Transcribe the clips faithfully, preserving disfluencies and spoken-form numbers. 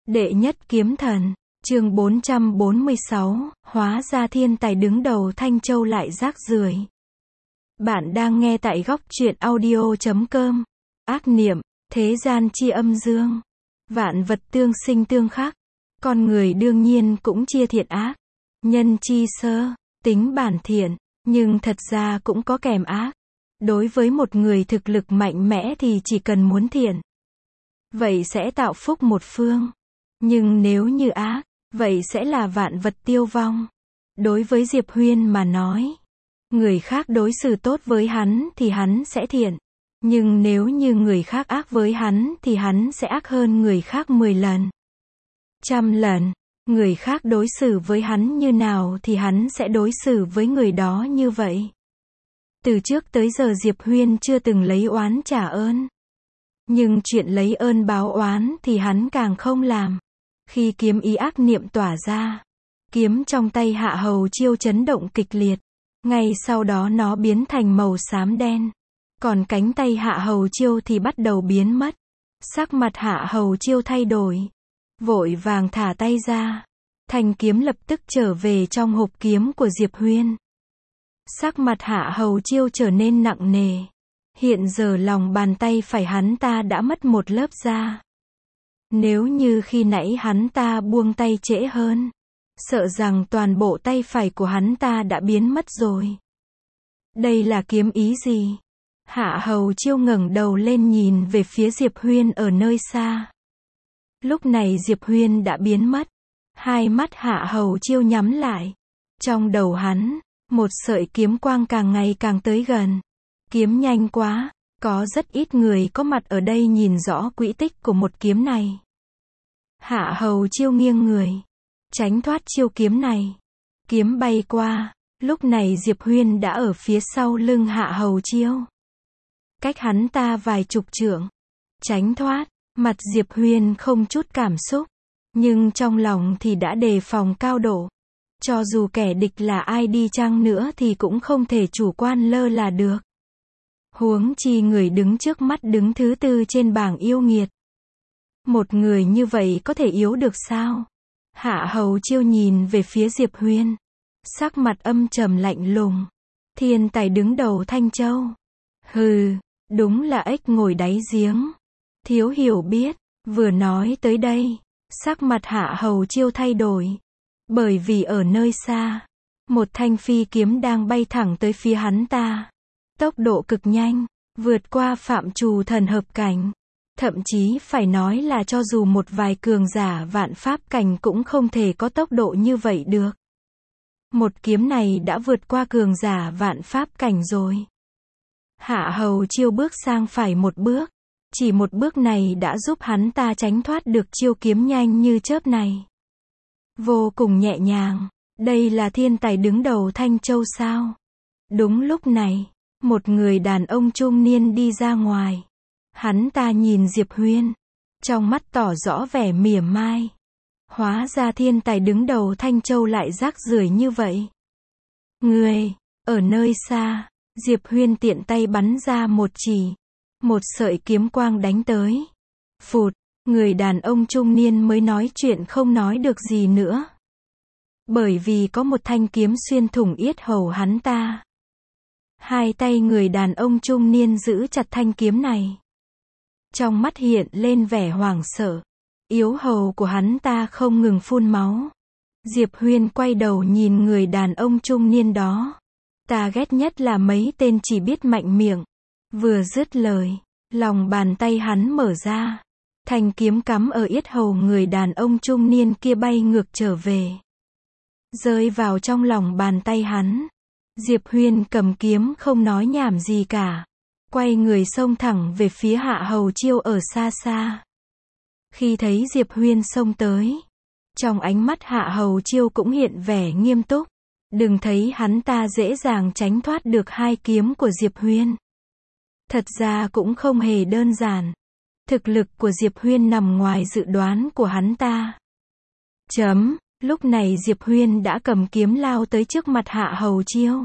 Đệ nhất kiếm thần, chương bốn trăm bốn mươi sáu, hóa ra thiên tài đứng đầu Thanh Châu lại rác rưởi. Bạn đang nghe tại góc truyện audio chấm com. Ác niệm, thế gian chi âm dương. Vạn vật tương sinh tương khắc. Con người đương nhiên cũng chia thiện ác. Nhân chi sơ, tính bản thiện, nhưng thật ra cũng có kèm ác. Đối với một người thực lực mạnh mẽ thì chỉ cần muốn thiện, vậy sẽ tạo phúc một phương. Nhưng nếu như ác, vậy sẽ là vạn vật tiêu vong. Đối với Diệp Huyên mà nói, người khác đối xử tốt với hắn thì hắn sẽ thiện. Nhưng nếu như người khác ác với hắn thì hắn sẽ ác hơn người khác mười lần, trăm lần. Người khác đối xử với hắn như nào thì hắn sẽ đối xử với người đó như vậy. Từ trước tới giờ Diệp Huyên chưa từng lấy oán trả ơn. Nhưng chuyện lấy ơn báo oán thì hắn càng không làm. Khi kiếm ý ác niệm tỏa ra, kiếm trong tay Hạ Hầu Chiêu chấn động kịch liệt. Ngay sau đó nó biến thành màu xám đen. Còn cánh tay Hạ Hầu Chiêu thì bắt đầu biến mất. Sắc mặt Hạ Hầu Chiêu thay đổi. Vội vàng thả tay ra. Thanh kiếm lập tức trở về trong hộp kiếm của Diệp Huyên. Sắc mặt Hạ Hầu Chiêu trở nên nặng nề. Hiện giờ lòng bàn tay phải hắn ta đã mất một lớp da. Nếu như khi nãy hắn ta buông tay trễ hơn, sợ rằng toàn bộ tay phải của hắn ta đã biến mất rồi. Đây là kiếm ý gì? Hạ Hầu Chiêu ngẩng đầu lên nhìn về phía Diệp Huyên ở nơi xa. Lúc này Diệp Huyên đã biến mất. Hai mắt Hạ Hầu Chiêu nhắm lại. Trong đầu hắn, một sợi kiếm quang càng ngày càng tới gần. Kiếm nhanh quá, có rất ít người có mặt ở đây nhìn rõ quỹ tích của một kiếm này. Hạ Hầu Chiêu nghiêng người, tránh thoát chiêu kiếm này. Kiếm bay qua, lúc này Diệp Huyên đã ở phía sau lưng Hạ Hầu Chiêu. Cách hắn ta vài chục trượng. Tránh thoát, mặt Diệp Huyên không chút cảm xúc. Nhưng trong lòng thì đã đề phòng cao độ. Cho dù kẻ địch là ai đi chăng nữa thì cũng không thể chủ quan lơ là được. Huống chi người đứng trước mắt đứng thứ tư trên bảng yêu nghiệt. Một người như vậy có thể yếu được sao? Hạ Hầu Chiêu nhìn về phía Diệp Huyên. Sắc mặt âm trầm lạnh lùng. Thiên tài đứng đầu Thanh Châu. Hừ, đúng là ếch ngồi đáy giếng. Thiếu hiểu biết. Vừa nói tới đây, sắc mặt Hạ Hầu Chiêu thay đổi. Bởi vì ở nơi xa, một thanh phi kiếm đang bay thẳng tới phía hắn ta. Tốc độ cực nhanh, vượt qua phạm trù thần hợp cảnh. Thậm chí phải nói là cho dù một vài cường giả vạn pháp cảnh cũng không thể có tốc độ như vậy được. Một kiếm này đã vượt qua cường giả vạn pháp cảnh rồi. Hạ Hầu Chiêu bước sang phải một bước. Chỉ một bước này đã giúp hắn ta tránh thoát được chiêu kiếm nhanh như chớp này. Vô cùng nhẹ nhàng. Đây là thiên tài đứng đầu Thanh Châu sao? Đúng lúc này, một người đàn ông trung niên đi ra ngoài. Hắn ta nhìn Diệp Huyên, trong mắt tỏ rõ vẻ mỉa mai. Hóa ra thiên tài đứng đầu Thanh Châu lại rác rưởi như vậy. Người, ở nơi xa, Diệp Huyên tiện tay bắn ra một chỉ. Một sợi kiếm quang đánh tới. Phụt, người đàn ông trung niên mới nói chuyện không nói được gì nữa. Bởi vì có một thanh kiếm xuyên thủng yết hầu hắn ta. Hai tay người đàn ông trung niên giữ chặt thanh kiếm này. Trong mắt hiện lên vẻ hoảng sợ. Yếu hầu của hắn ta không ngừng phun máu. Diệp Huyên quay đầu nhìn người đàn ông trung niên đó. Ta ghét nhất là mấy tên chỉ biết mạnh miệng. Vừa dứt lời, lòng bàn tay hắn mở ra. Thanh kiếm cắm ở yết hầu người đàn ông trung niên kia bay ngược trở về. Rơi vào trong lòng bàn tay hắn. Diệp Huyên cầm kiếm không nói nhảm gì cả. Quay người xông thẳng về phía Hạ Hầu Chiêu ở xa xa. Khi thấy Diệp Huyên xông tới, trong ánh mắt Hạ Hầu Chiêu cũng hiện vẻ nghiêm túc. Đừng thấy hắn ta dễ dàng tránh thoát được hai kiếm của Diệp Huyên. Thật ra cũng không hề đơn giản. Thực lực của Diệp Huyên nằm ngoài dự đoán của hắn ta. Chấm, lúc này Diệp Huyên đã cầm kiếm lao tới trước mặt Hạ Hầu Chiêu.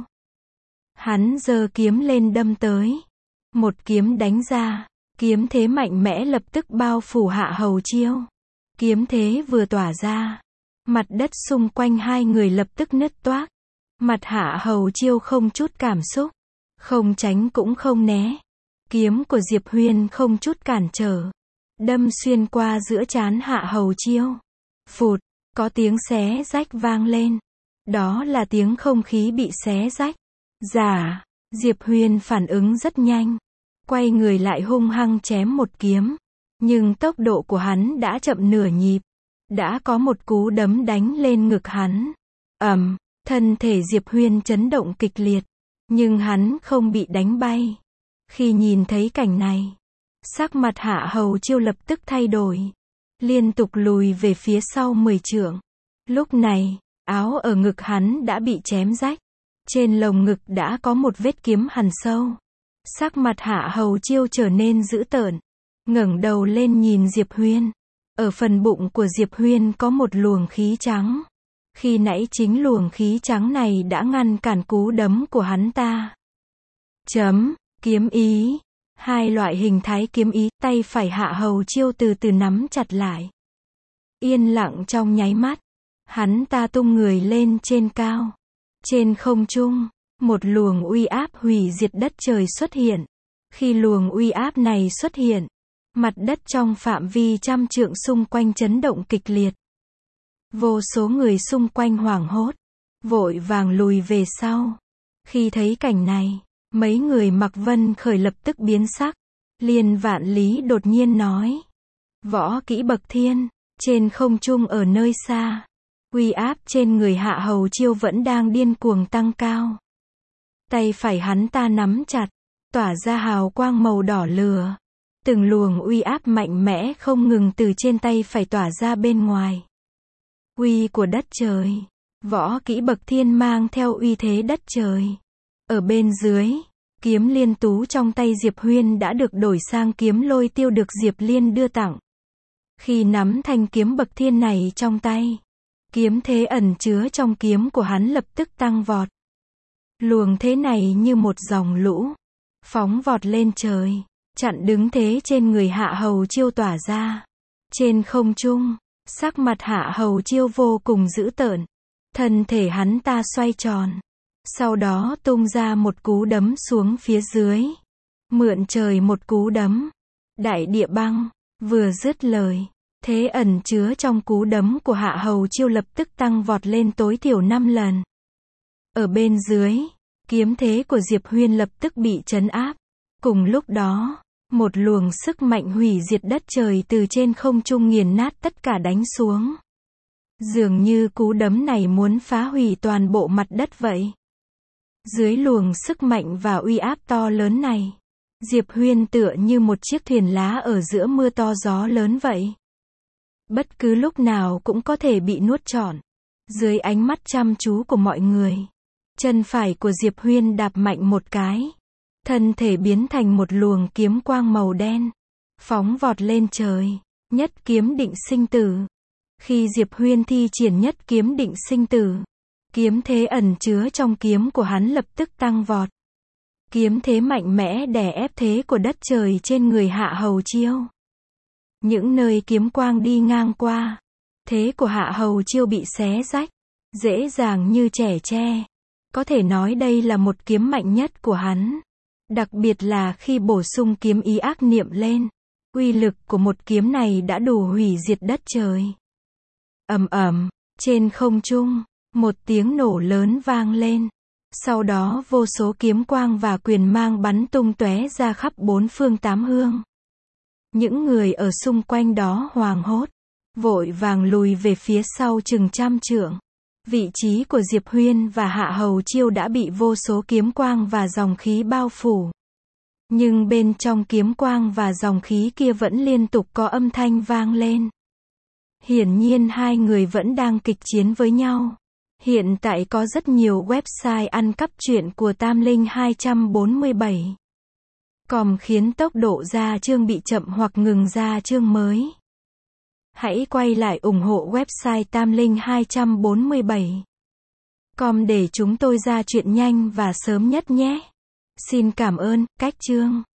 Hắn giơ kiếm lên đâm tới. Một kiếm đánh ra, kiếm thế mạnh mẽ lập tức bao phủ Hạ Hầu Chiêu. Kiếm thế vừa tỏa ra, mặt đất xung quanh hai người lập tức nứt toác. Mặt Hạ Hầu Chiêu không chút cảm xúc, không tránh cũng không né. Kiếm của Diệp Huyên không chút cản trở, đâm xuyên qua giữa trán Hạ Hầu Chiêu. Phụt, có tiếng xé rách vang lên. Đó là tiếng không khí bị xé rách. Dạ, Diệp Huyên phản ứng rất nhanh, quay người lại hung hăng chém một kiếm. Nhưng tốc độ của hắn đã chậm nửa nhịp. Đã có một cú đấm đánh lên ngực hắn. Ầm, thân thể Diệp Huyên chấn động kịch liệt. Nhưng hắn không bị đánh bay. Khi nhìn thấy cảnh này, sắc mặt Hạ Hầu Chiêu lập tức thay đổi. Liên tục lùi về phía sau mười trượng. Lúc này, áo ở ngực hắn đã bị chém rách. Trên lồng ngực đã có một vết kiếm hằn sâu. Sắc mặt Hạ Hầu Chiêu trở nên dữ tợn. Ngẩng đầu lên nhìn Diệp Huyên. Ở phần bụng của Diệp Huyên có một luồng khí trắng. Khi nãy chính luồng khí trắng này đã ngăn cản cú đấm của hắn ta. Chấm, kiếm ý. Hai loại hình thái kiếm ý, tay phải Hạ Hầu Chiêu từ từ nắm chặt lại. Yên lặng trong nháy mắt, hắn ta tung người lên trên cao. Trên không trung, một luồng uy áp hủy diệt đất trời xuất hiện. Khi luồng uy áp này xuất hiện, mặt đất trong phạm vi trăm trượng xung quanh chấn động kịch liệt. Vô số người xung quanh hoảng hốt, vội vàng lùi về sau. Khi thấy cảnh này, mấy người mặc vân khởi lập tức biến sắc. Liên Vạn Lý đột nhiên nói. Võ kỹ bậc thiên, trên không trung ở nơi xa. Uy áp trên người Hạ Hầu Chiêu vẫn đang điên cuồng tăng cao. Tay phải hắn ta nắm chặt, tỏa ra hào quang màu đỏ lửa. Từng luồng uy áp mạnh mẽ không ngừng từ trên tay phải tỏa ra bên ngoài. Uy của đất trời. Võ kỹ bậc thiên mang theo uy thế đất trời. Ở bên dưới, kiếm liên tú trong tay Diệp Huyên đã được đổi sang kiếm lôi tiêu được Diệp Liên đưa tặng. Khi nắm thanh kiếm bậc thiên này trong tay, kiếm thế ẩn chứa trong kiếm của hắn lập tức tăng vọt. Luồng thế này như một dòng lũ, phóng vọt lên trời, chặn đứng thế trên người Hạ Hầu Chiêu tỏa ra. Trên không trung, sắc mặt Hạ Hầu Chiêu vô cùng dữ tợn. Thân thể hắn ta xoay tròn. Sau đó tung ra một cú đấm xuống phía dưới. Mượn trời một cú đấm. Đại địa băng. Vừa dứt lời, thế ẩn chứa trong cú đấm của Hạ Hầu Chiêu lập tức tăng vọt lên tối thiểu năm lần. Ở bên dưới, kiếm thế của Diệp Huyên lập tức bị trấn áp. Cùng lúc đó, một luồng sức mạnh hủy diệt đất trời từ trên không trung nghiền nát tất cả đánh xuống. Dường như cú đấm này muốn phá hủy toàn bộ mặt đất vậy. Dưới luồng sức mạnh và uy áp to lớn này, Diệp Huyên tựa như một chiếc thuyền lá ở giữa mưa to gió lớn vậy. Bất cứ lúc nào cũng có thể bị nuốt trọn. Dưới ánh mắt chăm chú của mọi người, chân phải của Diệp Huyên đạp mạnh một cái. Thân thể biến thành một luồng kiếm quang màu đen. Phóng vọt lên trời. Nhất kiếm định sinh tử. Khi Diệp Huyên thi triển nhất kiếm định sinh tử, kiếm thế ẩn chứa trong kiếm của hắn lập tức tăng vọt. Kiếm thế mạnh mẽ đè ép thế của đất trời trên người Hạ Hầu Chiêu. Những nơi kiếm quang đi ngang qua, thế của Hạ Hầu Chiêu bị xé rách, dễ dàng như chẻ tre. Có thể nói đây là một kiếm mạnh nhất của hắn. Đặc biệt là khi bổ sung kiếm ý ác niệm lên, uy lực của một kiếm này đã đủ hủy diệt đất trời. Ầm ầm, trên không trung, một tiếng nổ lớn vang lên. Sau đó vô số kiếm quang và quyền mang bắn tung tóe ra khắp bốn phương tám hướng. Những người ở xung quanh đó hoảng hốt, vội vàng lùi về phía sau chừng trăm trượng. Vị trí của Diệp Huyên và Hạ Hầu Chiêu đã bị vô số kiếm quang và dòng khí bao phủ. Nhưng bên trong kiếm quang và dòng khí kia vẫn liên tục có âm thanh vang lên. Hiển nhiên hai người vẫn đang kịch chiến với nhau. Hiện tại có rất nhiều website ăn cắp truyện của Tam Linh hai bốn bảy. Com khiến tốc độ ra chương bị chậm hoặc ngừng ra chương mới. Hãy quay lại ủng hộ website Tam Linh hai bốn bảy. Com để chúng tôi ra chuyện nhanh và sớm nhất nhé. Xin cảm ơn, cách chương.